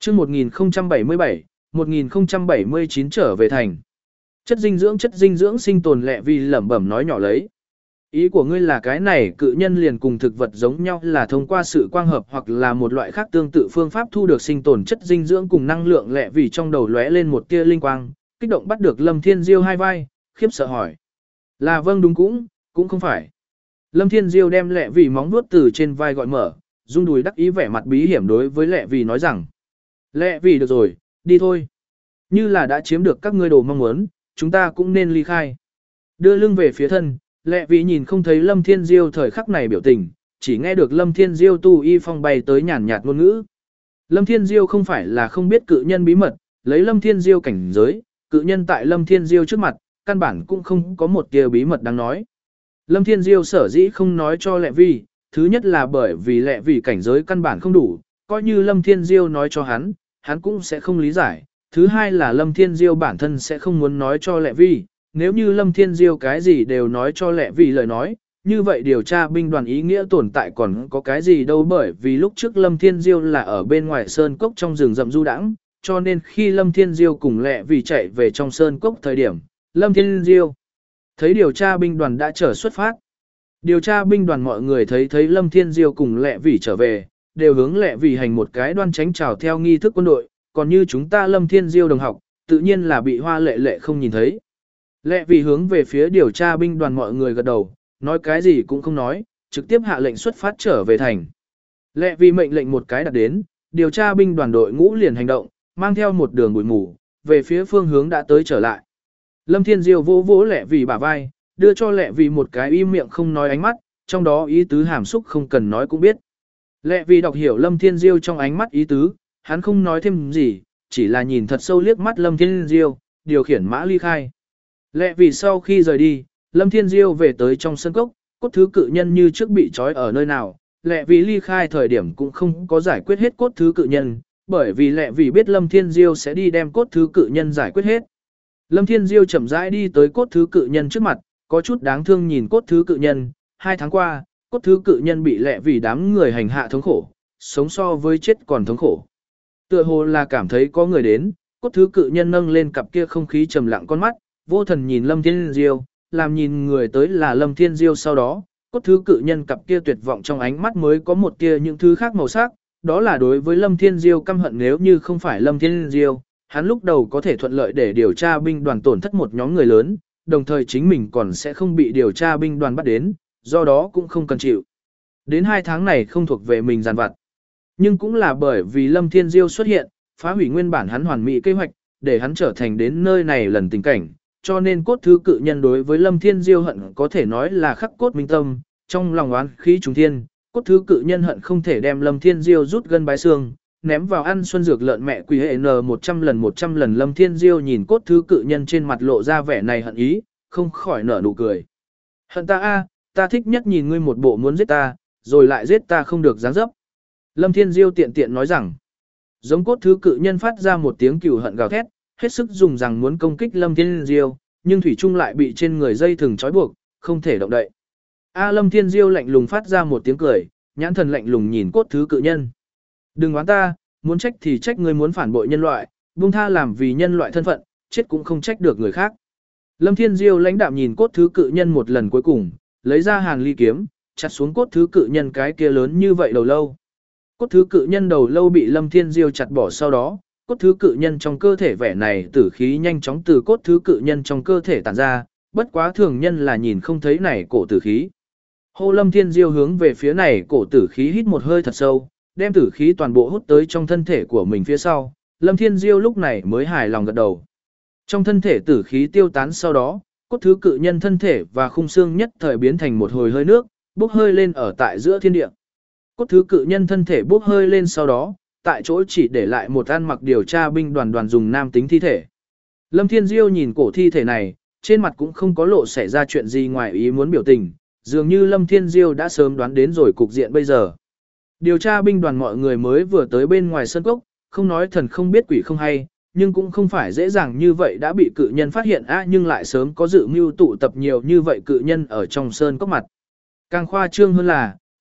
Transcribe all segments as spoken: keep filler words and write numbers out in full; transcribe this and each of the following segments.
chương một nghìn không trăm bảy mươi bảy, một nghìn không trăm bảy mươi chín trở về thành. Chất dinh dưỡng chất dinh dưỡng sinh tồn lẹ vì lẩm bẩm nói nhỏ lấy. Ý của ngươi là cái này cự nhân liền cùng thực vật giống nhau là thông qua sự quang hợp hoặc là một loại khác tương tự phương pháp thu được sinh tồn chất dinh dưỡng cùng năng lượng lẹ vì trong đầu lóe lên một tia linh quang, kích động bắt được Lâm Thiên Diêu hai vai, khiếp sợ hỏi. Là vâng đúng cũng, cũng không phải. Lâm Thiên Diêu đem lẹ vì móng vuốt từ trên vai gọi mở, rung đùi đắc ý vẻ mặt bí hiểm đối với lẹ vì nói rằng. Lẹ vì được rồi, đi thôi. Như là đã chiếm được các ngươi đồ mong muốn, chúng ta cũng nên ly khai. Đưa lưng về phía thân, lẹ vì nhìn không thấy Lâm Thiên Diêu thời khắc này biểu tình, chỉ nghe được Lâm Thiên Diêu tu y phong bay tới nhàn nhạt ngôn ngữ. Lâm Thiên Diêu không phải là không biết cự nhân bí mật, lấy Lâm Thiên Diêu cảnh giới, cự nhân tại Lâm Thiên Diêu trước mặt, căn bản cũng không có một tia bí mật đáng nói. Lâm Thiên Diêu sở dĩ không nói cho lẹ vì, thứ nhất là bởi vì lẹ vì cảnh giới căn bản không đủ, coi như Lâm Thiên Diêu nói cho hắn, hắn cũng sẽ không lý giải. Thứ hai là Lâm Thiên Diêu bản thân sẽ không muốn nói cho lẹ vì, nếu như Lâm Thiên Diêu cái gì đều nói cho lẹ vì lời nói, như vậy điều tra binh đoàn ý nghĩa tồn tại còn có cái gì đâu, bởi vì lúc trước Lâm Thiên Diêu là ở bên ngoài sơn cốc trong rừng rậm du đãng, cho nên khi Lâm Thiên Diêu cùng lẹ vì chạy về trong sơn cốc thời điểm, Lâm Thiên Diêu thấy điều tra binh đoàn đã trở xuất phát. Điều tra binh đoàn mọi người thấy thấy Lâm Thiên Diêu cùng lẹ vì trở về, đều hướng lẹ vì hành một cái đoan tránh chào theo nghi thức quân đội, còn như chúng ta Lâm Thiên Diêu đồng học, tự nhiên là bị Hoa Lệ Lệ không nhìn thấy. Lẹ vì hướng về phía điều tra binh đoàn mọi người gật đầu, nói cái gì cũng không nói, trực tiếp hạ lệnh xuất phát trở về thành. Lẹ vì mệnh lệnh một cái đặt đến, điều tra binh đoàn đội ngũ liền hành động, mang theo một đường bụi mù, về phía phương hướng đã tới trở lại. Lâm Thiên Diêu vỗ vỗ lẹ vì bả vai, đưa cho lẹ vì một cái im miệng không nói ánh mắt, trong đó ý tứ hàm xúc không cần nói cũng biết. Lẹ vì đọc hiểu Lâm Thiên Diêu trong ánh mắt ý tứ, hắn không nói thêm gì, chỉ là nhìn thật sâu liếc mắt Lâm Thiên Diêu, điều khiển mã ly khai. Lẹ vì sau khi rời đi, Lâm Thiên Diêu về tới trong sân cốc, cốt thứ cự nhân như trước bị trói ở nơi nào, lẹ vì ly khai thời điểm cũng không có giải quyết hết cốt thứ cự nhân, bởi vì lẹ vì biết Lâm Thiên Diêu sẽ đi đem cốt thứ cự nhân giải quyết hết. Lâm Thiên Diêu chậm rãi đi tới cốt thứ cự nhân trước mặt, có chút đáng thương nhìn cốt thứ cự nhân, hai tháng qua, cốt thứ cự nhân bị lẹ vì đám người hành hạ thống khổ, sống so với chết còn thống khổ. Tựa hồ là cảm thấy có người đến, cốt thứ cự nhân nâng lên cặp kia không khí trầm lặng con mắt, vô thần nhìn Lâm Thiên Diêu, làm nhìn người tới là Lâm Thiên Diêu sau đó, cốt thứ cự nhân cặp kia tuyệt vọng trong ánh mắt mới có một tia những thứ khác màu sắc, đó là đối với Lâm Thiên Diêu căm hận. Nếu như không phải Lâm Thiên Diêu, hắn lúc đầu có thể thuận lợi để điều tra binh đoàn tổn thất một nhóm người lớn, đồng thời chính mình còn sẽ không bị điều tra binh đoàn bắt đến, do đó cũng không cần chịu. Đến hai tháng này không thuộc về mình giàn vặt. Nhưng cũng là bởi vì Lâm Thiên Diêu xuất hiện, phá hủy nguyên bản hắn hoàn mỹ kế hoạch, để hắn trở thành đến nơi này lần tình cảnh, cho nên cốt thứ cự nhân đối với Lâm Thiên Diêu hận có thể nói là khắc cốt minh tâm, trong lòng oán khí trùng thiên, cốt thứ cự nhân hận không thể đem Lâm Thiên Diêu rút gân bái xương, ném vào ăn xuân dược lợn mẹ quỷ hệ n một trăm lần một trăm lần. Lâm Thiên Diêu nhìn cốt thứ cự nhân trên mặt lộ ra vẻ này hận ý, không khỏi nở nụ cười. Hận ta a, ta thích nhất nhìn ngươi một bộ muốn giết ta, rồi lại giết ta không được dáng dấp. Lâm Thiên Diêu tiện tiện nói rằng, giống cốt thứ cự nhân phát ra một tiếng cừu hận gào thét, hết sức dùng rằng muốn công kích Lâm Thiên Diêu, nhưng thủy chung lại bị trên người dây thừng trói buộc, không thể động đậy. A Lâm Thiên Diêu lạnh lùng phát ra một tiếng cười, nhãn thần lạnh lùng nhìn cốt thứ cự nhân. Đừng oán ta, muốn trách thì trách ngươi muốn phản bội nhân loại, buông tha làm vì nhân loại thân phận, chết cũng không trách được người khác. Lâm Thiên Diêu lãnh đạm nhìn cốt thứ cự nhân một lần cuối cùng, lấy ra hàn ly kiếm, chặt xuống cốt thứ cự nhân cái kia lớn như vậy đầu lâu. Cốt thứ cự nhân đầu lâu bị Lâm Thiên Diêu chặt bỏ sau đó, cốt thứ cự nhân trong cơ thể vẻ này tử khí nhanh chóng từ cốt thứ cự nhân trong cơ thể tản ra, bất quá thường nhân là nhìn không thấy này cổ tử khí. Hô Lâm Thiên Diêu hướng về phía này cổ tử khí hít một hơi thật sâu, đem tử khí toàn bộ hút tới trong thân thể của mình phía sau, Lâm Thiên Diêu lúc này mới hài lòng gật đầu. Trong thân thể tử khí tiêu tán sau đó, cốt thứ cự nhân thân thể và khung xương nhất thời biến thành một hồi hơi nước, bốc hơi lên ở tại giữa thiên địa. Cốt thứ cự nhân thân thể bốc hơi lên sau đó, tại chỗ chỉ để lại một ăn mặc điều tra binh đoàn đoàn dùng nam tính thi thể. Lâm Thiên Diêu nhìn cổ thi thể này, trên mặt cũng không có lộ xảy ra chuyện gì ngoài ý muốn biểu tình, dường như Lâm Thiên Diêu đã sớm đoán đến rồi cục diện bây giờ. Điều tra binh đoàn mọi người mới vừa tới bên ngoài sân cốc, không nói thần không biết quỷ không hay, nhưng cũng không phải dễ dàng như vậy đã bị cự nhân phát hiện á, nhưng lại sớm có dự mưu tụ tập nhiều như vậy cự nhân ở trong sơn cốc mặt. Càng khoa trương hơn là,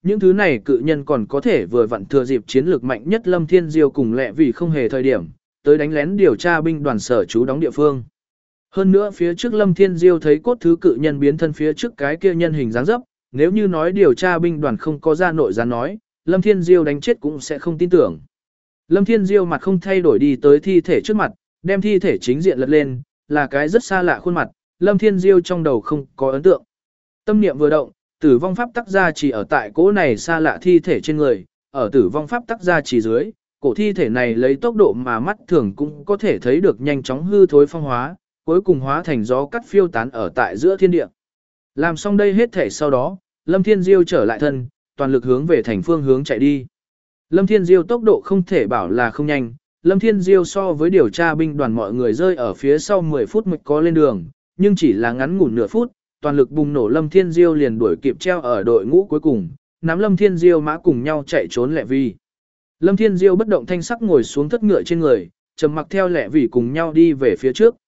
Những thứ này cự nhân còn có thể vừa vặn thừa dịp chiến lược mạnh nhất Lâm Thiên Diêu cùng Lệ vì không hề thời điểm, tới đánh lén điều tra binh đoàn sở trú đóng địa phương. Hơn nữa phía trước Lâm Thiên Diêu thấy cốt thứ cự nhân biến thân phía trước cái kia nhân hình dáng dấp, nếu như nói điều tra binh đoàn không có ra nội gián nói, Lâm Thiên Diêu đánh chết cũng sẽ không tin tưởng. Lâm Thiên Diêu mặt không thay đổi đi tới thi thể trước mặt, đem thi thể chính diện lật lên, là cái rất xa lạ khuôn mặt, Lâm Thiên Diêu trong đầu không có ấn tượng. Tâm niệm vừa động, tử vong pháp tắc ra chỉ ở tại cỗ này xa lạ thi thể trên người, ở tử vong pháp tắc ra chỉ dưới, cổ thi thể này lấy tốc độ mà mắt thường cũng có thể thấy được nhanh chóng hư thối phong hóa, cuối cùng hóa thành gió cắt phiêu tán ở tại giữa thiên địa. Làm xong đây hết thể sau đó, Lâm Thiên Diêu trở lại thân, toàn lực hướng về thành phương hướng chạy đi. Lâm Thiên Diêu tốc độ không thể bảo là không nhanh, Lâm Thiên Diêu so với điều tra binh đoàn mọi người rơi ở phía sau mười phút mới có lên đường, nhưng chỉ là ngắn ngủn nửa phút, toàn lực bùng nổ Lâm Thiên Diêu liền đuổi kịp treo ở đội ngũ cuối cùng, nắm Lâm Thiên Diêu mã cùng nhau chạy trốn Lệ Vi. Lâm Thiên Diêu bất động thanh sắc ngồi xuống thất ngựa trên người, trầm mặc theo Lệ Vi cùng nhau đi về phía trước.